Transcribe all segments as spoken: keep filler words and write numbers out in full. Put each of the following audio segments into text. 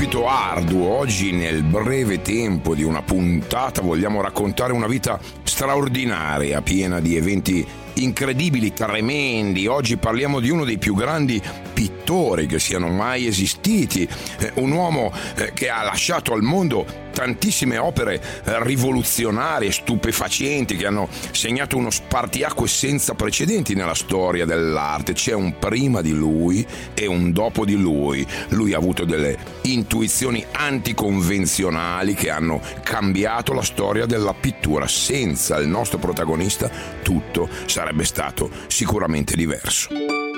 compito arduo. Oggi, nel breve tempo di una puntata, vogliamo raccontare una vita straordinaria, piena di eventi incredibili, tremendi. Oggi parliamo di uno dei più grandi pittori che siano mai esistiti, eh, un uomo eh, che ha lasciato al mondo tantissime opere eh, rivoluzionarie, stupefacenti, che hanno segnato uno spartiacque senza precedenti nella storia dell'arte. C'è un prima di lui e un dopo di lui. Lui ha avuto delle intuizioni anticonvenzionali che hanno cambiato la storia della pittura. Senza il nostro protagonista tutto sarebbe stato sicuramente diverso.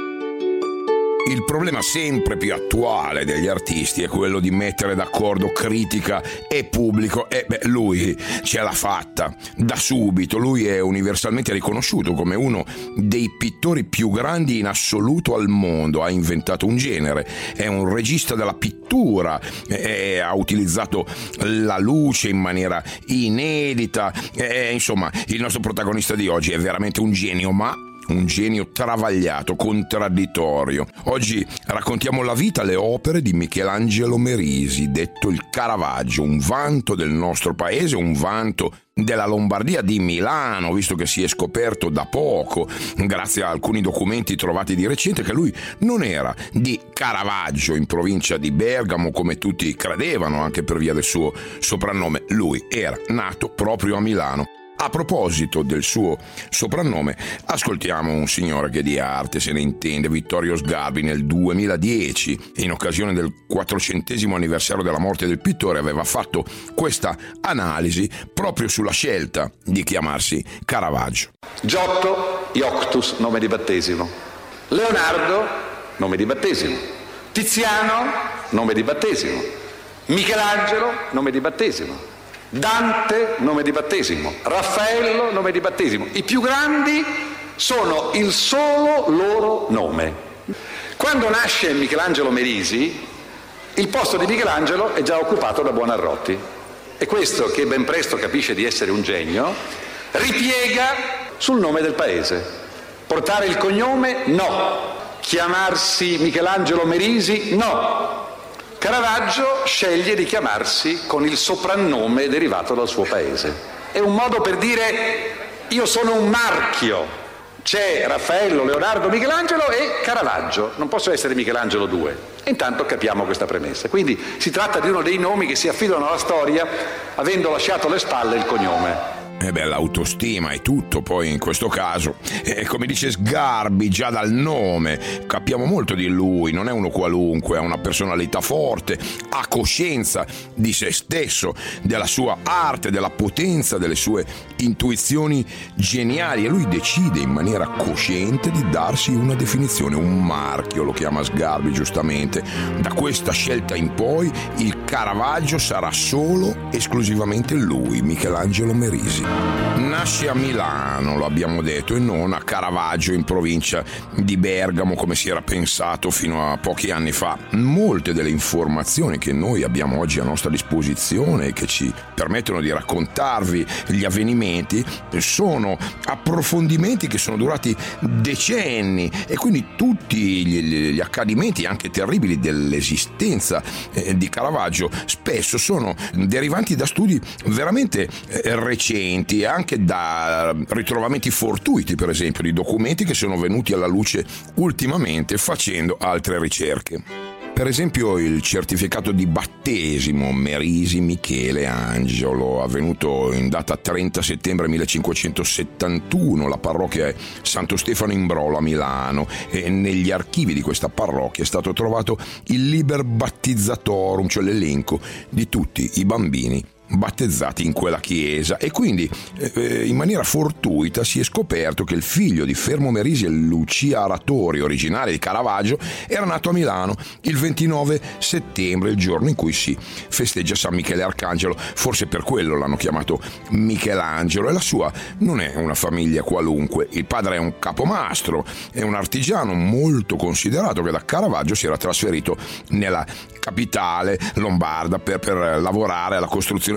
Il problema sempre più attuale degli artisti è quello di mettere d'accordo critica e pubblico, e beh, lui ce l'ha fatta da subito. Lui è universalmente riconosciuto come uno dei pittori più grandi in assoluto al mondo. Ha inventato un genere, è un regista della pittura, e ha utilizzato la luce in maniera inedita, e, insomma, il nostro protagonista di oggi è veramente un genio, ma un genio travagliato, contraddittorio. Oggi raccontiamo la vita, le opere di Michelangelo Merisi, detto il Caravaggio, un vanto del nostro paese, un vanto della Lombardia, di Milano, visto che si è scoperto da poco, grazie a alcuni documenti trovati di recente, che lui non era di Caravaggio, in provincia di Bergamo, come tutti credevano, anche per via del suo soprannome. Lui era nato proprio a Milano. A proposito del suo soprannome, ascoltiamo un signore che di arte se ne intende, Vittorio Sgarbi. Nel duemiladieci, in occasione del quattrocentesimo anniversario della morte del pittore, aveva fatto questa analisi proprio sulla scelta di chiamarsi Caravaggio. Giotto, Ioctus, nome di battesimo. Leonardo, nome di battesimo. Tiziano, nome di battesimo. Michelangelo, nome di battesimo. Dante, nome di battesimo. Raffaello, nome di battesimo. I più grandi sono il solo loro nome. Quando nasce Michelangelo Merisi, il posto di Michelangelo è già occupato da Buonarroti, e questo, che ben presto capisce di essere un genio, ripiega sul nome del paese. Portare il cognome? No. Chiamarsi Michelangelo Merisi? No. Caravaggio sceglie di chiamarsi con il soprannome derivato dal suo paese. È un modo per dire: io sono un marchio. C'è Raffaello, Leonardo, Michelangelo e Caravaggio. Non posso essere Michelangelo due. E intanto capiamo questa premessa. Quindi si tratta di uno dei nomi che si affidano alla storia avendo lasciato alle spalle il cognome. E beh, l'autostima è tutto poi in questo caso. E come dice Sgarbi, già dal nome capiamo molto di lui. Non è uno qualunque, ha una personalità forte, ha coscienza di se stesso, della sua arte, della potenza delle sue intuizioni geniali, e lui decide in maniera cosciente di darsi una definizione, un marchio, lo chiama Sgarbi giustamente. Da questa scelta in poi il Caravaggio sarà solo esclusivamente lui, Michelangelo Merisi. Nasce a Milano, lo abbiamo detto, e non a Caravaggio, in provincia di Bergamo, come si era pensato fino a pochi anni fa. Molte delle informazioni che noi abbiamo oggi a nostra disposizione e che ci permettono di raccontarvi gli avvenimenti sono approfondimenti che sono durati decenni, e quindi tutti gli, gli accadimenti, anche terribili, dell'esistenza eh, di Caravaggio spesso sono derivanti da studi veramente eh, recenti, e anche da ritrovamenti fortuiti, per esempio, di documenti che sono venuti alla luce ultimamente facendo altre ricerche. Per esempio il certificato di battesimo Merisi Michele Angelo, avvenuto in data trenta settembre millecinquecentosettantuno, la parrocchia è Santo Stefano in Brolo a Milano, e negli archivi di questa parrocchia è stato trovato il Liber Baptizatorum, cioè l'elenco di tutti i bambini battezzati in quella chiesa, e quindi eh, in maniera fortuita si è scoperto che il figlio di Fermo Merisi e Lucia Aratori, originale di Caravaggio, era nato a Milano il ventinove settembre, il giorno in cui si festeggia San Michele Arcangelo. Forse per quello l'hanno chiamato Michelangelo. E la sua non è una famiglia qualunque. Il padre è un capomastro, è un artigiano molto considerato che da Caravaggio si era trasferito nella capitale lombarda per, per lavorare alla costruzione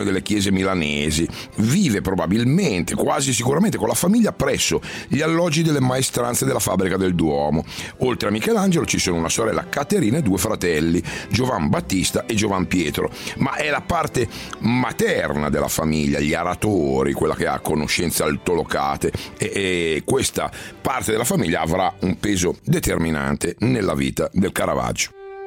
alcune delle chiese milanesi. Vive probabilmente, quasi sicuramente, con la famiglia presso gli alloggi delle maestranze della fabbrica del Duomo. Oltre a Michelangelo ci sono una sorella Caterina e due fratelli, Giovan Battista e Giovan Pietro, ma è la parte materna della famiglia, gli aratori, quella che ha conoscenze altolocate, e, e questa parte della famiglia avrà un peso determinante nella vita del Caravaggio.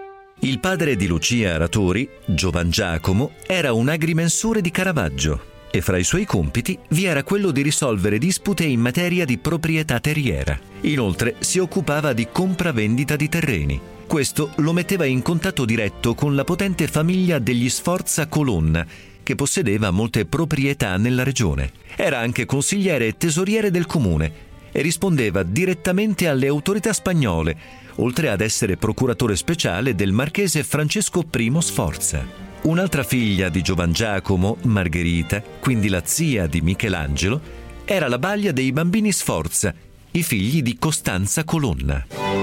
Il padre di Lucia Aratori, Giovan Giacomo, era un agrimensore di Caravaggio e fra i suoi compiti vi era quello di risolvere dispute in materia di proprietà terriera. Inoltre si occupava di compravendita di terreni. Questo lo metteva in contatto diretto con la potente famiglia degli Sforza Colonna, che possedeva molte proprietà nella regione. Era anche consigliere e tesoriere del comune e rispondeva direttamente alle autorità spagnole, oltre ad essere procuratore speciale del marchese Francesco I Sforza. Un'altra figlia di Giovan Giacomo, Margherita, quindi la zia di Michelangelo, era la balia dei bambini Sforza, i figli di Costanza Colonna.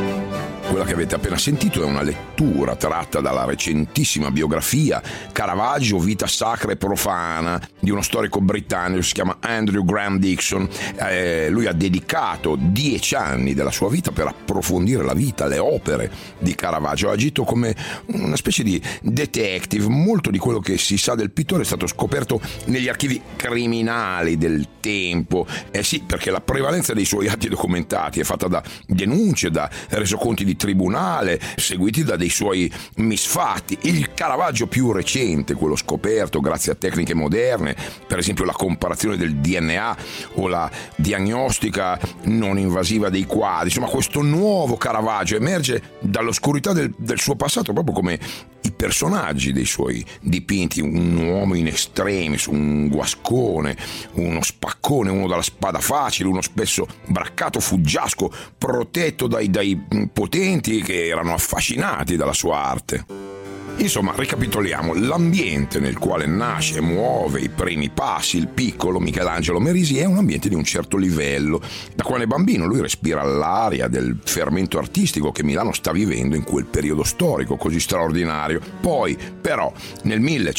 Quella che avete appena sentito è una lettura tratta dalla recentissima biografia Caravaggio, vita sacra e profana, di uno storico britannico che si chiama Andrew Graham Dixon. Eh, lui ha dedicato dieci anni della sua vita per approfondire la vita, le opere di Caravaggio. Ha agito come una specie di detective. Molto di quello che si sa del pittore è stato scoperto negli archivi criminali del tempo. Eh sì, perché la prevalenza dei suoi atti documentati è fatta da denunce, da resoconti di tribunale, seguiti da dei suoi misfatti. Il Caravaggio più recente, quello scoperto grazie a tecniche moderne, per esempio la comparazione del D N A o la diagnostica non invasiva dei quadri, insomma questo nuovo Caravaggio emerge dall'oscurità del, del suo passato, proprio come i personaggi dei suoi dipinti, un uomo in estremis, un guascone, uno spaccone, uno dalla spada facile, uno spesso braccato, fuggiasco, protetto dai, dai potenti che erano affascinati dalla sua arte. Insomma, ricapitoliamo, l'ambiente nel quale nasce e muove i primi passi il piccolo Michelangelo Merisi è un ambiente di un certo livello. Da quando è bambino lui respira l'aria del fermento artistico che Milano sta vivendo in quel periodo storico così straordinario. Poi, però, nel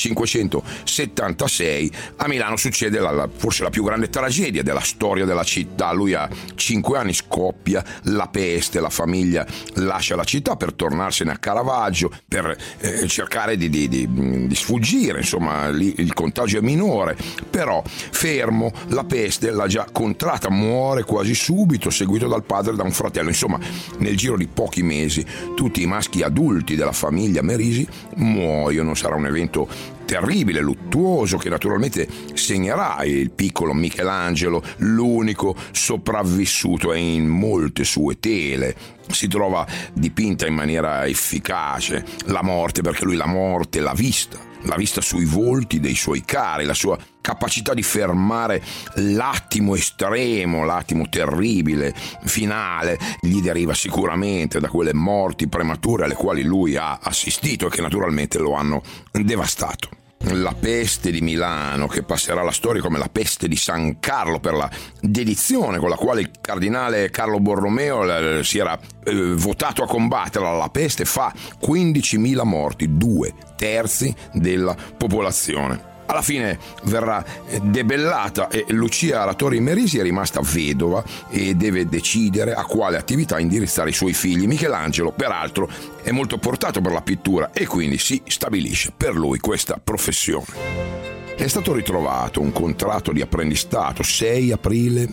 millecinquecentosettantasei a Milano succede la, la, forse la più grande tragedia della storia della città. Lui ha cinque anni, scoppia la peste, la famiglia lascia la città per tornarsene a Caravaggio, per eh, cercare di, di, di, di sfuggire, insomma lì il contagio è minore, però fermo la peste l'ha già contratta, muore quasi subito, seguito dal padre e da un fratello. Insomma, nel giro di pochi mesi tutti i maschi adulti della famiglia Merisi muoiono. Sarà un evento terribile, luttuoso, che naturalmente segnerà il piccolo Michelangelo, l'unico sopravvissuto, e in molte sue tele si trova dipinta in maniera efficace la morte, perché lui la morte l'ha vista, l'ha vista sui volti dei suoi cari, la sua capacità di fermare l'attimo estremo, l'attimo terribile, finale, gli deriva sicuramente da quelle morti premature alle quali lui ha assistito e che naturalmente lo hanno devastato. La peste di Milano, che passerà alla storia come la peste di San Carlo per la dedizione con la quale il cardinale Carlo Borromeo si era eh, votato a combatterla. La peste fa quindicimila morti, due terzi della popolazione. Alla fine verrà debellata e Lucia Aratori Merisi è rimasta vedova e deve decidere a quale attività indirizzare i suoi figli. Michelangelo, peraltro, è molto portato per la pittura e quindi si stabilisce per lui questa professione. È stato ritrovato un contratto di apprendistato sei aprile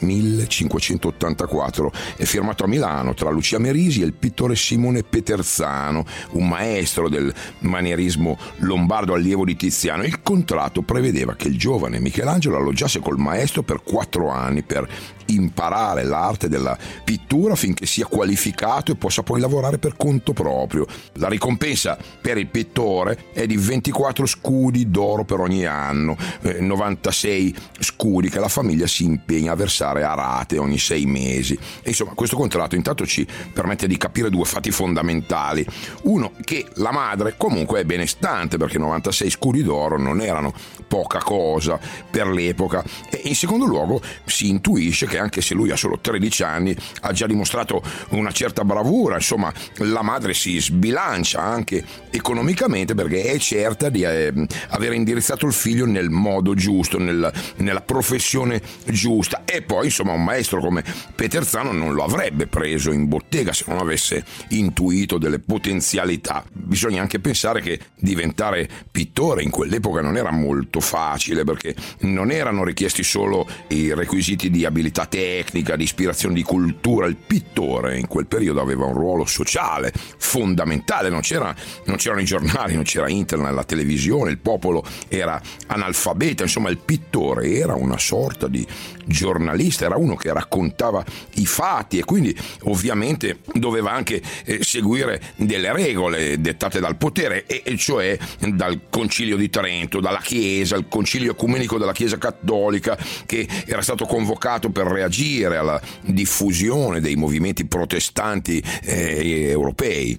millecinquecentottantaquattro e firmato a Milano tra Lucia Merisi e il pittore Simone Peterzano, un maestro del manierismo lombardo allievo di Tiziano. Il contratto prevedeva che il giovane Michelangelo alloggiasse col maestro per quattro anni per imparare l'arte della pittura finché sia qualificato e possa poi lavorare per conto proprio. La ricompensa per il pittore è di ventiquattro scudi d'oro per ogni anno, eh, novantasei scudi che la famiglia si impegna a versare a rate ogni sei mesi. E insomma, questo contratto intanto ci permette di capire due fatti fondamentali. Uno, che la madre comunque è benestante, perché novantasei scudi d'oro non erano poca cosa per l'epoca, e in secondo luogo si intuisce che anche se lui ha solo tredici anni, ha già dimostrato una certa bravura. Insomma, la madre si sbilancia anche economicamente perché è certa di eh, aver indirizzato il figlio nel modo giusto, nel, nella professione giusta. E poi, insomma, un maestro come Peterzano non lo avrebbe preso in bottega se non avesse intuito delle potenzialità. Bisogna anche pensare che diventare pittore in quell'epoca non era molto facile, perché non erano richiesti solo i requisiti di abilità tecnica, di ispirazione, di cultura. Il pittore in quel periodo aveva un ruolo sociale fondamentale. Non c'era, non c'erano i giornali, non c'era internet, la televisione, il popolo era analfabeta. Insomma, il pittore era una sorta di giornalista, era uno che raccontava i fatti e quindi ovviamente doveva anche eh, seguire delle regole dettate dal potere, e, e cioè dal Concilio di Trento, dalla Chiesa, il Concilio ecumenico della Chiesa cattolica, che era stato convocato per reagire alla diffusione dei movimenti protestanti eh, europei.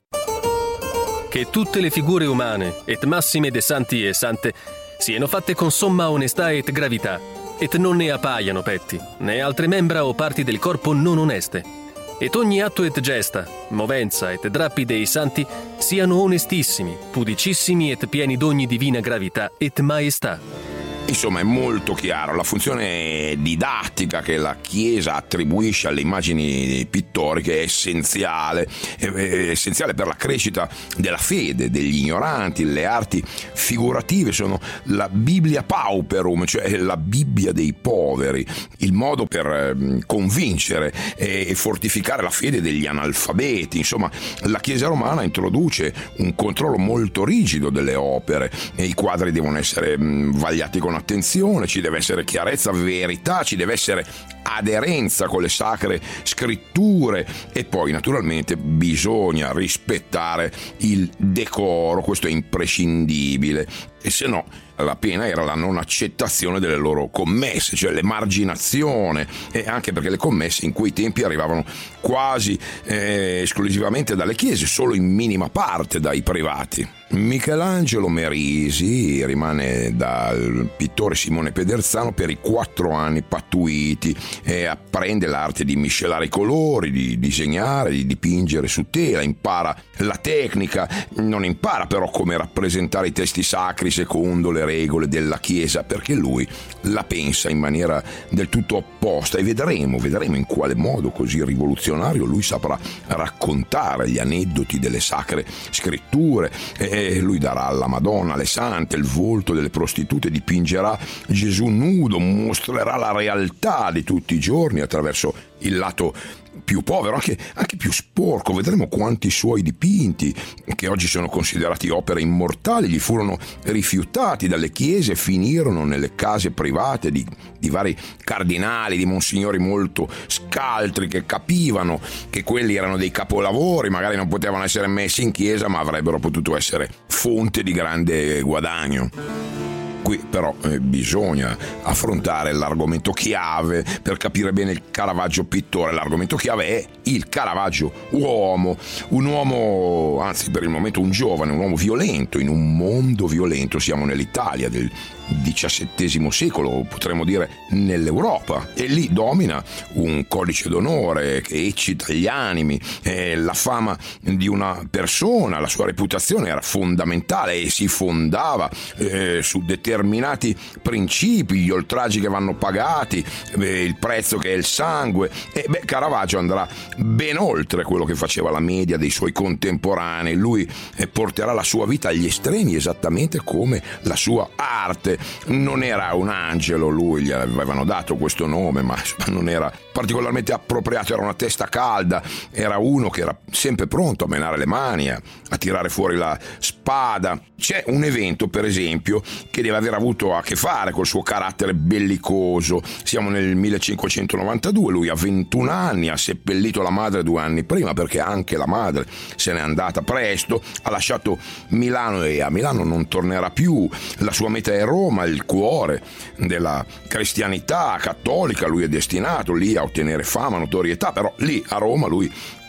Che tutte le figure umane, et massime de santi e sante, siano fatte con somma onestà et gravità, et non ne appaiano petti, né altre membra o parti del corpo non oneste. Et ogni atto et gesta, movenza et drappi dei santi siano onestissimi, pudicissimi et pieni d'ogni divina gravità et maestà. Insomma, è molto chiaro la funzione didattica che la Chiesa attribuisce alle immagini pittoriche è essenziale, è essenziale per la crescita della fede degli ignoranti. Le arti figurative sono la Biblia pauperum, cioè la Bibbia dei poveri, il modo per convincere e fortificare la fede degli analfabeti. Insomma, la Chiesa romana introduce un controllo molto rigido delle opere, e i quadri devono essere vagliati con attenzione, ci deve essere chiarezza, verità, ci deve essere aderenza con le sacre scritture, e poi naturalmente bisogna rispettare il decoro, questo è imprescindibile, e se no la pena era la non accettazione delle loro commesse, cioè l'emarginazione, e anche perché le commesse in quei tempi arrivavano quasi eh, esclusivamente dalle chiese, solo in minima parte dai privati. Michelangelo Merisi rimane dal pittore Simone Peterzano per i quattro anni pattuiti e apprende l'arte di miscelare i colori, di disegnare, di dipingere su tela, impara la tecnica, non impara però come rappresentare i testi sacri secondo le regole della Chiesa, perché lui la pensa in maniera del tutto opposta, e vedremo, vedremo in quale modo così rivoluzionario lui saprà raccontare gli aneddoti delle sacre scritture. E lui darà alla Madonna, alle sante, il volto delle prostitute, dipingerà Gesù nudo, mostrerà la realtà di tutti i giorni attraverso il lato più povero, anche, anche più sporco. Vedremo quanti suoi dipinti, che oggi sono considerati opere immortali, gli furono rifiutati dalle chiese e finirono nelle case private di, di vari cardinali, di monsignori molto scaltri, che capivano che quelli erano dei capolavori, magari non potevano essere messi in chiesa, ma avrebbero potuto essere fonte di grande guadagno. Qui però eh, bisogna affrontare l'argomento chiave per capire bene il Caravaggio pittore. L'argomento chiave è il Caravaggio uomo, un uomo, anzi per il momento un giovane, un uomo violento, in un mondo violento. Siamo nell'Italia del diciassettesimo secolo, potremmo dire nell'Europa, e lì domina un codice d'onore che eccita gli animi. Eh, la fama di una persona, la sua reputazione era fondamentale e si fondava eh, su determinati principi, gli oltraggi che vanno pagati, eh, il prezzo che è il sangue. E beh, Caravaggio andrà ben oltre quello che faceva la media dei suoi contemporanei. Lui eh, porterà la sua vita agli estremi, esattamente come la sua arte. Non era un angelo, lui gli avevano dato questo nome, ma non era particolarmente appropriato, era una testa calda, era uno che era sempre pronto a menare le mani, a, a tirare fuori la spada. C'è un evento, per esempio, che deve aver avuto a che fare col suo carattere bellicoso. Siamo nel millecinquecentonovantadue, lui ha ventuno anni, ha seppellito la madre due anni prima, perché anche la madre se n'è andata presto, ha lasciato Milano e a Milano non tornerà più. La sua meta è Roma, il cuore della cristianità cattolica. Lui è destinato lì a ottenere fama, notorietà, però lì a Roma lui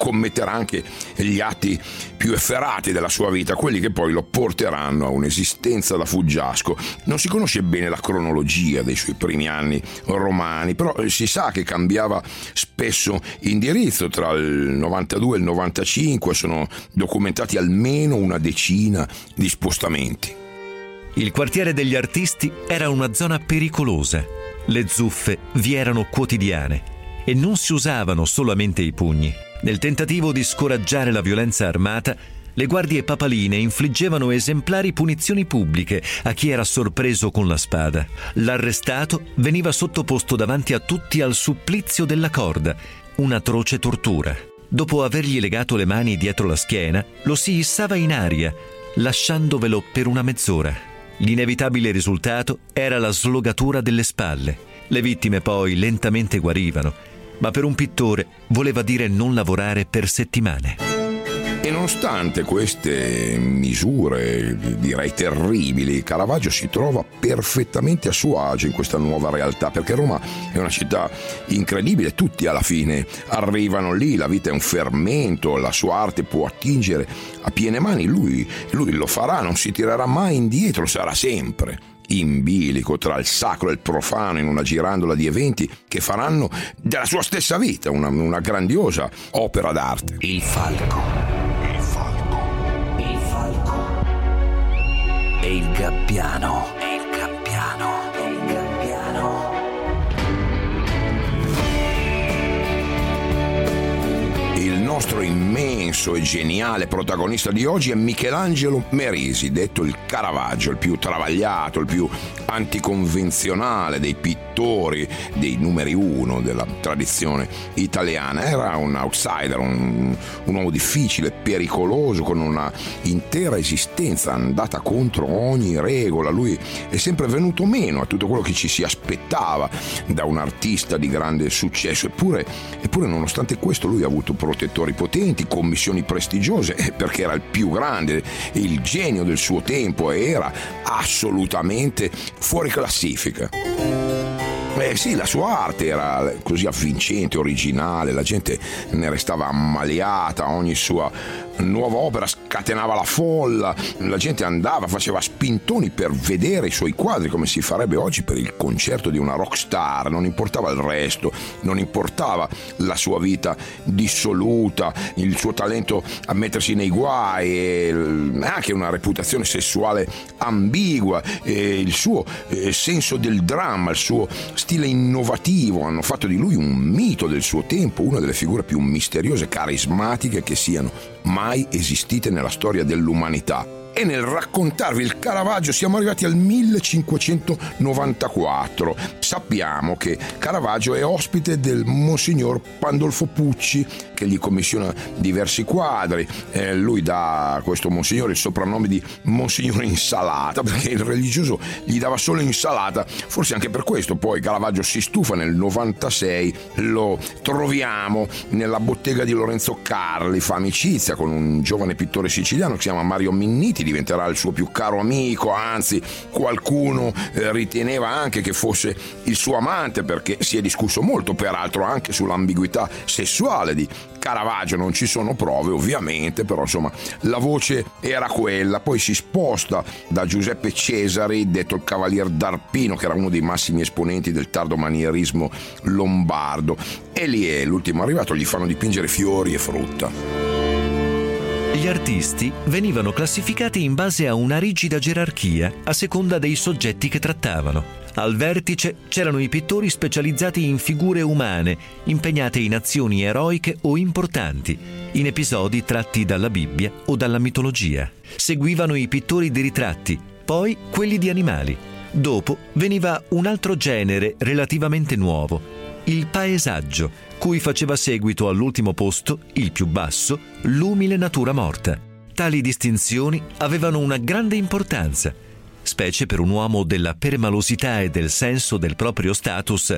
commetterà anche gli atti più efferati della sua vita, quelli che poi lo porteranno a un'esistenza da fuggiasco. Non si conosce bene la cronologia dei suoi primi anni romani, però si sa che cambiava spesso indirizzo. Tra il novantadue e il novantacinque sono documentati almeno una decina di spostamenti. Il quartiere degli artisti era una zona pericolosa. Le zuffe vi erano quotidiane e non si usavano solamente i pugni. Nel tentativo di scoraggiare la violenza armata, le guardie papaline infliggevano esemplari punizioni pubbliche a chi era sorpreso con la spada. L'arrestato veniva sottoposto davanti a tutti al supplizio della corda, un'atroce tortura. Dopo avergli legato le mani dietro la schiena, lo si issava in aria, lasciandovelo per una mezz'ora. L'inevitabile risultato era la slogatura delle spalle. Le vittime poi lentamente guarivano, ma per un pittore voleva dire non lavorare per settimane. E nonostante queste misure, direi terribili, Caravaggio si trova perfettamente a suo agio in questa nuova realtà, perché Roma è una città incredibile, tutti alla fine arrivano lì, la vita è un fermento, la sua arte può attingere a piene mani, lui, lui lo farà, non si tirerà mai indietro, sarà sempre in bilico tra il sacro e il profano in una girandola di eventi che faranno della sua stessa vita una, una grandiosa opera d'arte. Il falco. E il gabbiano. E il gabbiano. E il gabbiano. Il nostro immenso e geniale protagonista di oggi è Michelangelo Merisi, detto il Caravaggio, il più travagliato, il più anticonvenzionale dei pittori, dei numeri uno della tradizione italiana. Era un outsider, un, un uomo difficile, pericoloso, con una intera esistenza andata contro ogni regola. Lui è sempre venuto meno a tutto quello che ci si aspettava da un artista di grande successo, eppure, eppure nonostante questo lui ha avuto protettori potenti, commissioni prestigiose, perché era il più grande, il genio del suo tempo, e era assolutamente fuori classifica. Eh sì, la sua arte era così avvincente, originale, la gente ne restava ammaliata, ogni sua nuova opera scatenava la folla, la gente andava, faceva spintoni per vedere i suoi quadri, come si farebbe oggi per il concerto di una rock star. Non importava il resto, non importava la sua vita dissoluta, il suo talento a mettersi nei guai, e anche una reputazione sessuale ambigua, e il suo senso del dramma, il suo stile innovativo hanno fatto di lui un mito del suo tempo, una delle figure più misteriose e carismatiche che siano mai esistite nella storia dell'umanità. E nel raccontarvi il Caravaggio siamo arrivati al millecinquecentonovantaquattro. Sappiamo che Caravaggio è ospite del Monsignor Pandolfo Pucci, che gli commissiona diversi quadri. Eh, lui dà a questo Monsignore il soprannome di Monsignor Insalata, perché il religioso gli dava solo insalata. Forse anche per questo poi Caravaggio si stufa. Nel novantasei lo troviamo nella bottega di Lorenzo Carli, fa amicizia con un giovane pittore siciliano che si chiama Mario Minniti, diventerà il suo più caro amico, anzi qualcuno eh, riteneva anche che fosse il suo amante, perché si è discusso molto peraltro anche sull'ambiguità sessuale di Caravaggio. Non ci sono prove ovviamente, però insomma la voce era quella. Poi si sposta da Giuseppe Cesari, detto il Cavalier d'Arpino, che era uno dei massimi esponenti del tardomanierismo lombardo, e lì è l'ultimo arrivato, gli fanno dipingere fiori e frutta. Gli artisti venivano classificati in base a una rigida gerarchia a seconda dei soggetti che trattavano. Al vertice c'erano i pittori specializzati in figure umane, impegnate in azioni eroiche o importanti, in episodi tratti dalla Bibbia o dalla mitologia. Seguivano i pittori di ritratti, poi quelli di animali. Dopo veniva un altro genere relativamente nuovo, il paesaggio, cui faceva seguito all'ultimo posto, il più basso, l'umile natura morta. Tali distinzioni avevano una grande importanza, specie per un uomo della permalosità e del senso del proprio status,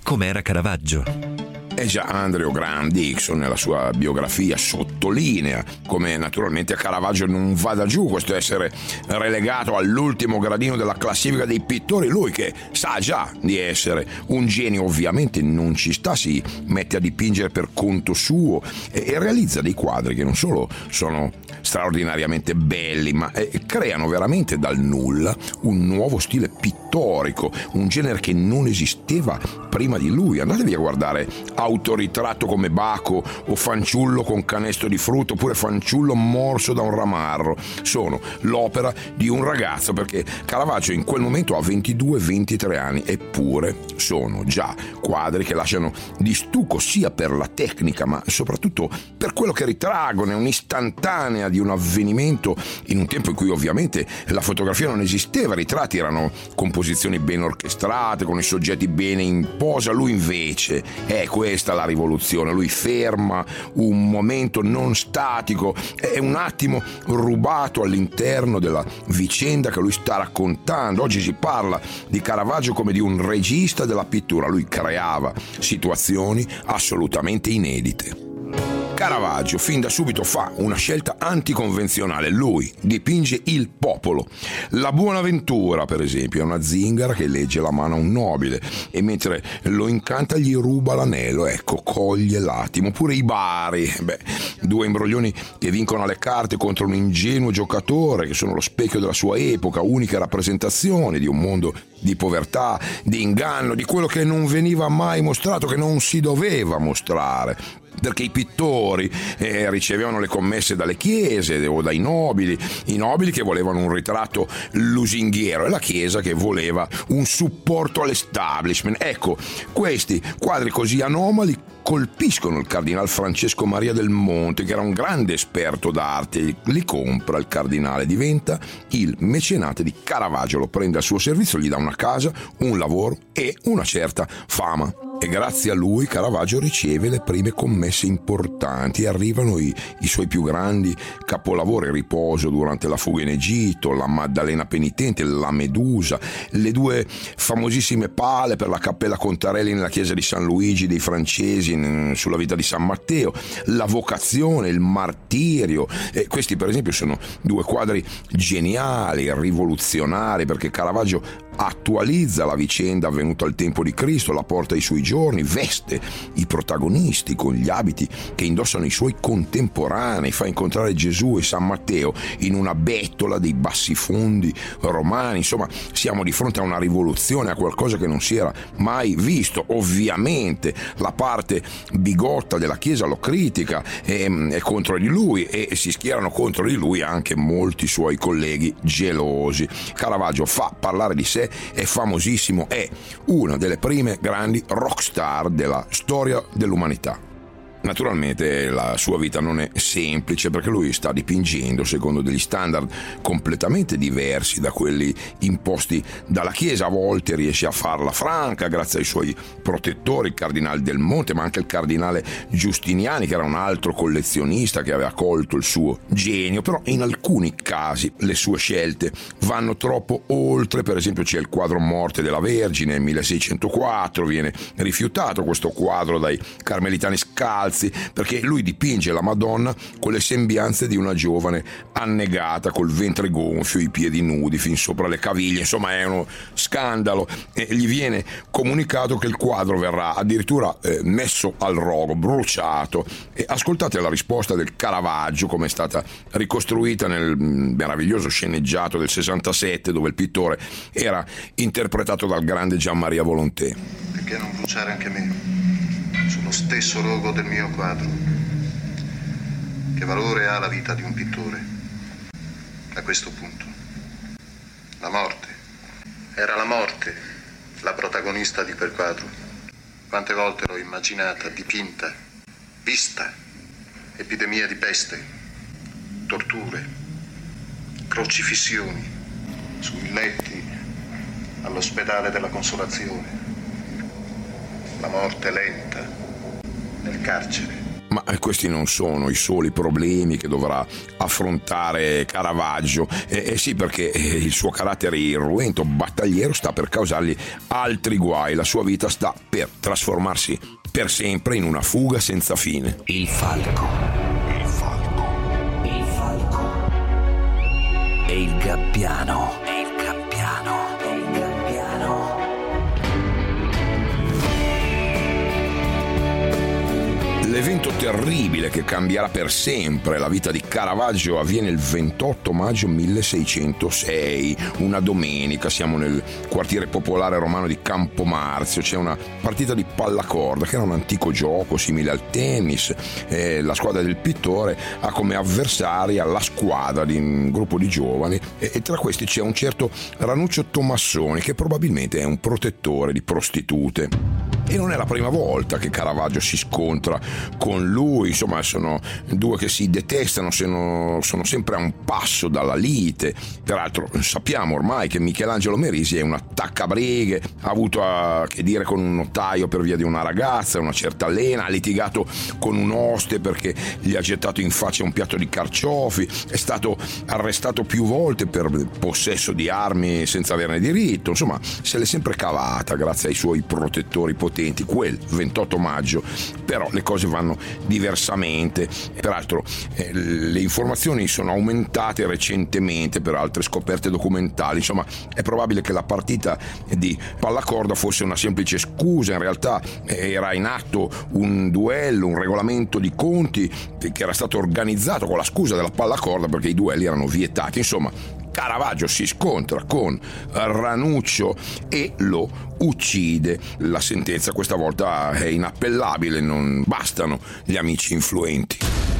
com'era Caravaggio. E già Andrew Graham Dixon nella sua biografia sottolinea come naturalmente a Caravaggio non vada giù questo essere relegato all'ultimo gradino della classifica dei pittori, lui che sa già di essere un genio ovviamente non ci sta, si mette a dipingere per conto suo e, e realizza dei quadri che non solo sono straordinariamente belli ma eh, creano veramente dal nulla un nuovo stile pittorico, un genere che non esisteva prima di lui. Andatevi a guardare autoritratto come Baco o Fanciullo con canestro di frutta oppure Fanciullo morso da un ramarro, sono l'opera di un ragazzo, perché Caravaggio in quel momento ha ventidue ventitré anni, eppure sono già quadri che lasciano di stucco sia per la tecnica ma soprattutto per quello che ritraggono, è un'istantanea di un avvenimento in un tempo in cui ovviamente la fotografia non esisteva, i ritratti erano composizioni ben orchestrate con i soggetti bene in posa, lui invece è questa la rivoluzione, lui ferma un momento non statico, è un attimo rubato all'interno della vicenda che lui sta raccontando. Oggi si parla di Caravaggio come di un regista della pittura, lui creava situazioni assolutamente inedite. Caravaggio fin da subito fa una scelta anticonvenzionale, lui dipinge il popolo. La Buonaventura, per esempio, è una zingara che legge la mano a un nobile e mentre lo incanta gli ruba l'anello, ecco, coglie l'attimo. Oppure i Bari, beh, due imbroglioni che vincono alle carte contro un ingenuo giocatore, che sono lo specchio della sua epoca, unica rappresentazione di un mondo di povertà, di inganno, di quello che non veniva mai mostrato, che non si doveva mostrare. Perché i pittori eh, ricevevano le commesse dalle chiese o dai nobili, i nobili che volevano un ritratto lusinghiero e la chiesa che voleva un supporto all'establishment. Ecco, questi quadri così anomali colpiscono il cardinal Francesco Maria del Monte, che era un grande esperto d'arte, li compra il cardinale, diventa il mecenate di Caravaggio, lo prende al suo servizio, gli dà una casa, un lavoro e una certa fama. E grazie a lui Caravaggio riceve le prime commesse importanti, arrivano i, i suoi più grandi capolavori, Riposo durante la fuga in Egitto, la Maddalena penitente, la Medusa, le due famosissime pale per la Cappella Contarelli nella chiesa di San Luigi dei Francesi in, sulla vita di San Matteo, la Vocazione, il Martirio. E questi per esempio sono due quadri geniali, rivoluzionari, perché Caravaggio attualizza la vicenda avvenuta al tempo di Cristo, la porta ai suoi giorni, veste i protagonisti con gli abiti che indossano i suoi contemporanei, fa incontrare Gesù e San Matteo in una bettola dei bassifondi romani. Insomma, siamo di fronte a una rivoluzione, a qualcosa che non si era mai visto. Ovviamente la parte bigotta della Chiesa lo critica, è, è contro di lui e si schierano contro di lui anche molti suoi colleghi gelosi. Caravaggio fa parlare di sé, è famosissimo, è una delle prime grandi rockstar della storia dell'umanità. Naturalmente la sua vita non è semplice, perché lui sta dipingendo secondo degli standard completamente diversi da quelli imposti dalla Chiesa. A volte riesce a farla franca grazie ai suoi protettori, il cardinale Del Monte, ma anche il cardinale Giustiniani, che era un altro collezionista che aveva colto il suo genio. Però in alcuni casi le sue scelte vanno troppo oltre. Per esempio c'è il quadro Morte della Vergine nel milleseicentoquattro, viene rifiutato questo quadro dai carmelitani scalzi perché lui dipinge la Madonna con le sembianze di una giovane annegata col ventre gonfio, i piedi nudi fin sopra le caviglie. Insomma, è uno scandalo e gli viene comunicato che il quadro verrà addirittura eh, messo al rogo, bruciato. E ascoltate la risposta del Caravaggio, come è stata ricostruita nel meraviglioso sceneggiato del sessantasette, dove il pittore era interpretato dal grande Gian Maria Volonté. Perché non bruciare anche me sullo stesso rogo del mio quadro? Che valore ha la vita di un pittore a questo punto? La morte. Era la morte la protagonista di quel quadro. Quante volte l'ho immaginata, dipinta, vista. Epidemia di peste, torture, crocifissioni sui letti all'ospedale della Consolazione. La morte lenta nel carcere. Ma questi non sono i soli problemi che dovrà affrontare Caravaggio. Eh, eh sì, perché il suo carattere irruento, battagliero, sta per causargli altri guai. La sua vita sta per trasformarsi per sempre in una fuga senza fine. Il falco. Il falco. Il falco. E il gabbiano. E il gabbiano. E il gabbiano. L'evento terribile che cambierà per sempre la vita di Caravaggio avviene il ventotto maggio milleseicentosei, una domenica. Siamo nel quartiere popolare romano di Campomarzio. C'è una partita di pallacorda che era un antico gioco simile al tennis. Eh, la squadra del pittore ha come avversaria la squadra di un gruppo di giovani e, e tra questi c'è un certo Ranuccio Tomassoni, che probabilmente è un protettore di prostitute. E non è la prima volta che Caravaggio si scontra con lui, insomma sono due che si detestano, sono, sono sempre a un passo dalla lite. Peraltro sappiamo ormai che Michelangelo Merisi è un attaccabrighe, ha avuto a che dire con un notaio per via di una ragazza, una certa Lena, ha litigato con un oste perché gli ha gettato in faccia un piatto di carciofi, è stato arrestato più volte per possesso di armi senza averne diritto, insomma se l'è sempre cavata grazie ai suoi protettori potenti. Quel ventotto maggio però le cose vanno diversamente. Peraltro eh, le informazioni sono aumentate recentemente per altre scoperte documentali. Insomma è probabile che la partita di pallacorda fosse una semplice scusa, in realtà eh, era in atto un duello, un regolamento di conti che era stato organizzato con la scusa della pallacorda perché i duelli erano vietati. Insomma Caravaggio si scontra con Ranuccio e lo uccide. La sentenza questa volta è inappellabile, non bastano gli amici influenti.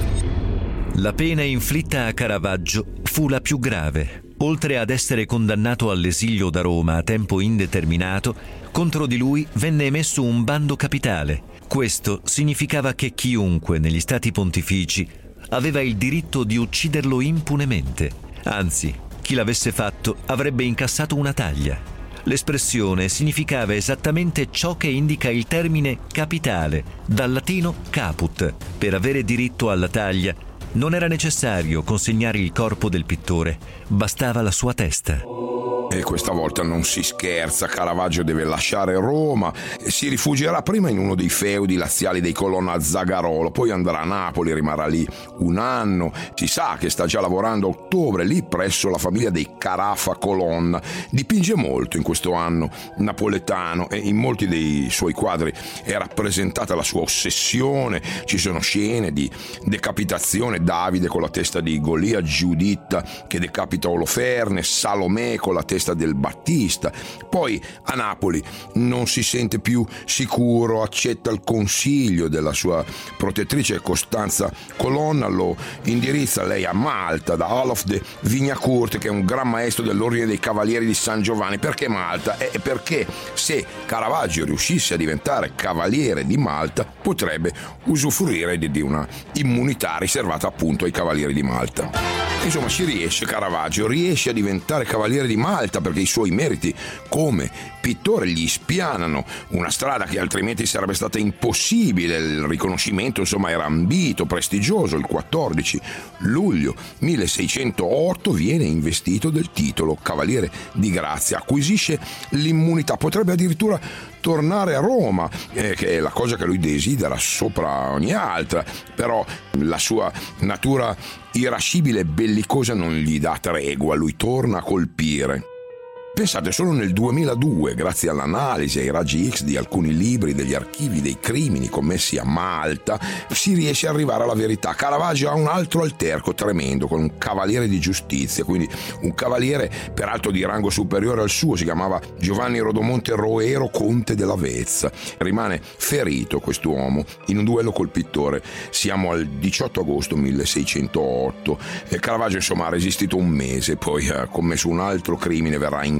La pena inflitta a Caravaggio fu la più grave. Oltre ad essere condannato all'esilio da Roma a tempo indeterminato, contro di lui venne emesso un bando capitale. Questo significava che chiunque negli stati pontifici aveva il diritto di ucciderlo impunemente. Anzi, chi l'avesse fatto avrebbe incassato una taglia. L'espressione significava esattamente ciò che indica il termine capitale, dal latino caput. Per avere diritto alla taglia non era necessario consegnare il corpo del pittore, bastava la sua testa. E questa volta non si scherza, Caravaggio deve lasciare Roma e si rifugierà prima in uno dei feudi laziali dei Colonna a Zagarolo, poi andrà a Napoli, rimarrà lì un anno. Si sa che sta già lavorando a ottobre lì presso la famiglia dei Carafa Colonna. Dipinge molto in questo anno napoletano e in molti dei suoi quadri è rappresentata la sua ossessione. Ci sono scene di decapitazione, Davide con la testa di Golia, Giuditta che decapita Oloferne, Salomè con la testa del Battista. Poi a Napoli non si sente più sicuro, accetta il consiglio della sua protettrice Costanza Colonna, lo indirizza lei a Malta da Olof de Vignacourt, che è un gran maestro dell'ordine dei Cavalieri di San Giovanni. Perché Malta? È perché se Caravaggio riuscisse a diventare cavaliere di Malta potrebbe usufruire di una immunità riservata appunto ai Cavalieri di Malta. Insomma, ci riesce Caravaggio, riesce a diventare cavaliere di Malta perché i suoi meriti come pittore gli spianano una strada che altrimenti sarebbe stata impossibile. Il riconoscimento, insomma, era ambito, prestigioso. Il quattordici luglio milleseicentotto viene investito del titolo Cavaliere di Grazia, acquisisce l'immunità, potrebbe addirittura tornare a Roma, eh, che è la cosa che lui desidera sopra ogni altra, però la sua natura irascibile e bellicosa non gli dà tregua, lui torna a colpire. Pensate, solo nel duemiladue, grazie all'analisi ai raggi X di alcuni libri degli archivi dei crimini commessi a Malta, si riesce ad arrivare alla verità. Caravaggio ha un altro alterco tremendo con un cavaliere di giustizia, quindi un cavaliere peraltro di rango superiore al suo, si chiamava Giovanni Rodomonte Roero, conte della Vezza. Rimane ferito quest'uomo in un duello col pittore. Siamo al diciotto agosto milleseicentotto e Caravaggio insomma ha resistito un mese, poi ha commesso un altro crimine, verrà in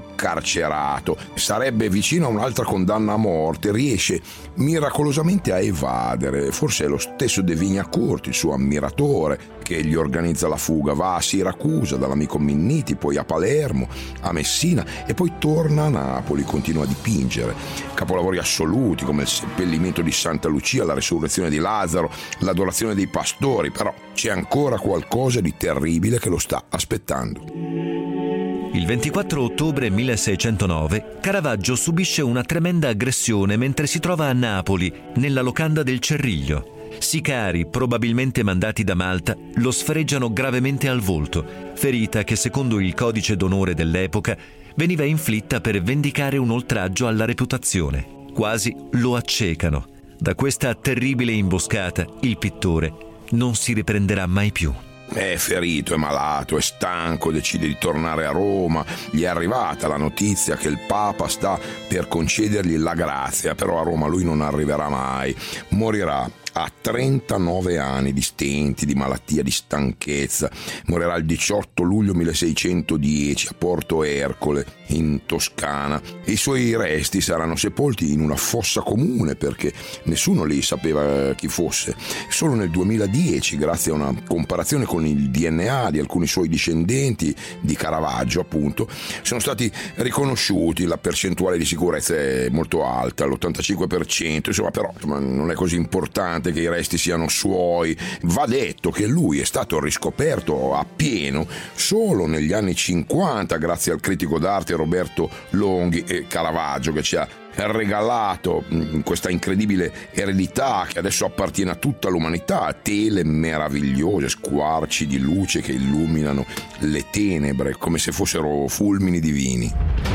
incarcerato, sarebbe vicino a un'altra condanna a morte, riesce miracolosamente a evadere. Forse è lo stesso De Vignacourt, il suo ammiratore, che gli organizza la fuga. Va a Siracusa dall'amico Minniti, poi a Palermo, a Messina e poi torna a Napoli. Continua a dipingere capolavori assoluti come il seppellimento di Santa Lucia, la resurrezione di Lazzaro, l'adorazione dei pastori. Però c'è ancora qualcosa di terribile che lo sta aspettando. Il ventiquattro ottobre milleseicentonove Caravaggio subisce una tremenda aggressione mentre si trova a Napoli, nella locanda del Cerriglio. Sicari, probabilmente mandati da Malta, lo sfregiano gravemente al volto, ferita che secondo il codice d'onore dell'epoca veniva inflitta per vendicare un oltraggio alla reputazione. Quasi lo accecano. Da questa terribile imboscata il pittore non si riprenderà mai più. È ferito, è malato, è stanco, decide di tornare a Roma. Gli è arrivata la notizia che il Papa sta per concedergli la grazia, però a Roma lui non arriverà mai. Morirà a trentanove anni di stenti, di malattia, di stanchezza. Morirà il diciotto luglio milleseicentodieci a Porto Ercole, in Toscana. I suoi resti saranno sepolti in una fossa comune perché nessuno lì sapeva chi fosse. Solo nel duemiladieci, grazie a una comparazione con il D N A di alcuni suoi discendenti, di Caravaggio appunto, sono stati riconosciuti. La percentuale di sicurezza è molto alta, l'ottantacinque per cento, insomma, però insomma, non è così importante che i resti siano suoi. Va detto che lui è stato riscoperto appieno solo negli anni cinquanta grazie al critico d'arte Roberto Longhi e Caravaggio, che ci ha regalato questa incredibile eredità che adesso appartiene a tutta l'umanità, tele meravigliose, squarci di luce che illuminano le tenebre come se fossero fulmini divini.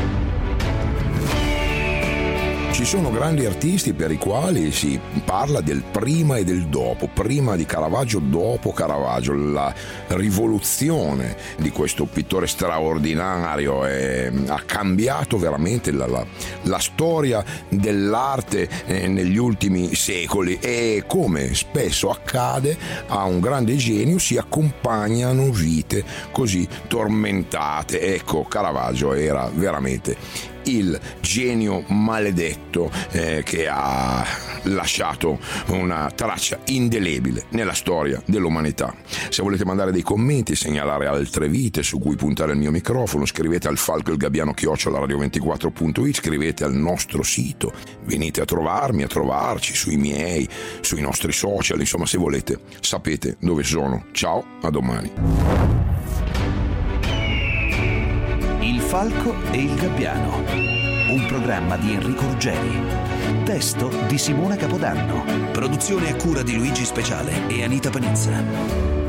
Ci sono grandi artisti per i quali si parla del prima e del dopo, prima di Caravaggio, dopo Caravaggio. La rivoluzione di questo pittore straordinario è, ha cambiato veramente la, la, la storia dell'arte eh, negli ultimi secoli, e come spesso accade a un grande genio si accompagnano vite così tormentate. Ecco, Caravaggio era veramente il genio maledetto eh, che ha lasciato una traccia indelebile nella storia dell'umanità. Se volete mandare dei commenti, segnalare altre vite su cui puntare il mio microfono, scrivete al falco il gabbiano chiocciola radio ventiquattro punto it, scrivete al nostro sito, venite a trovarmi, a trovarci sui miei, sui nostri social, insomma, se volete sapete dove sono. Ciao, a domani. Il Falco e il Gabbiano, un programma di Enrico Ruggeri. Testo di Simona Capodanno. Produzione a cura di Luigi Speciale e Anita Panizza.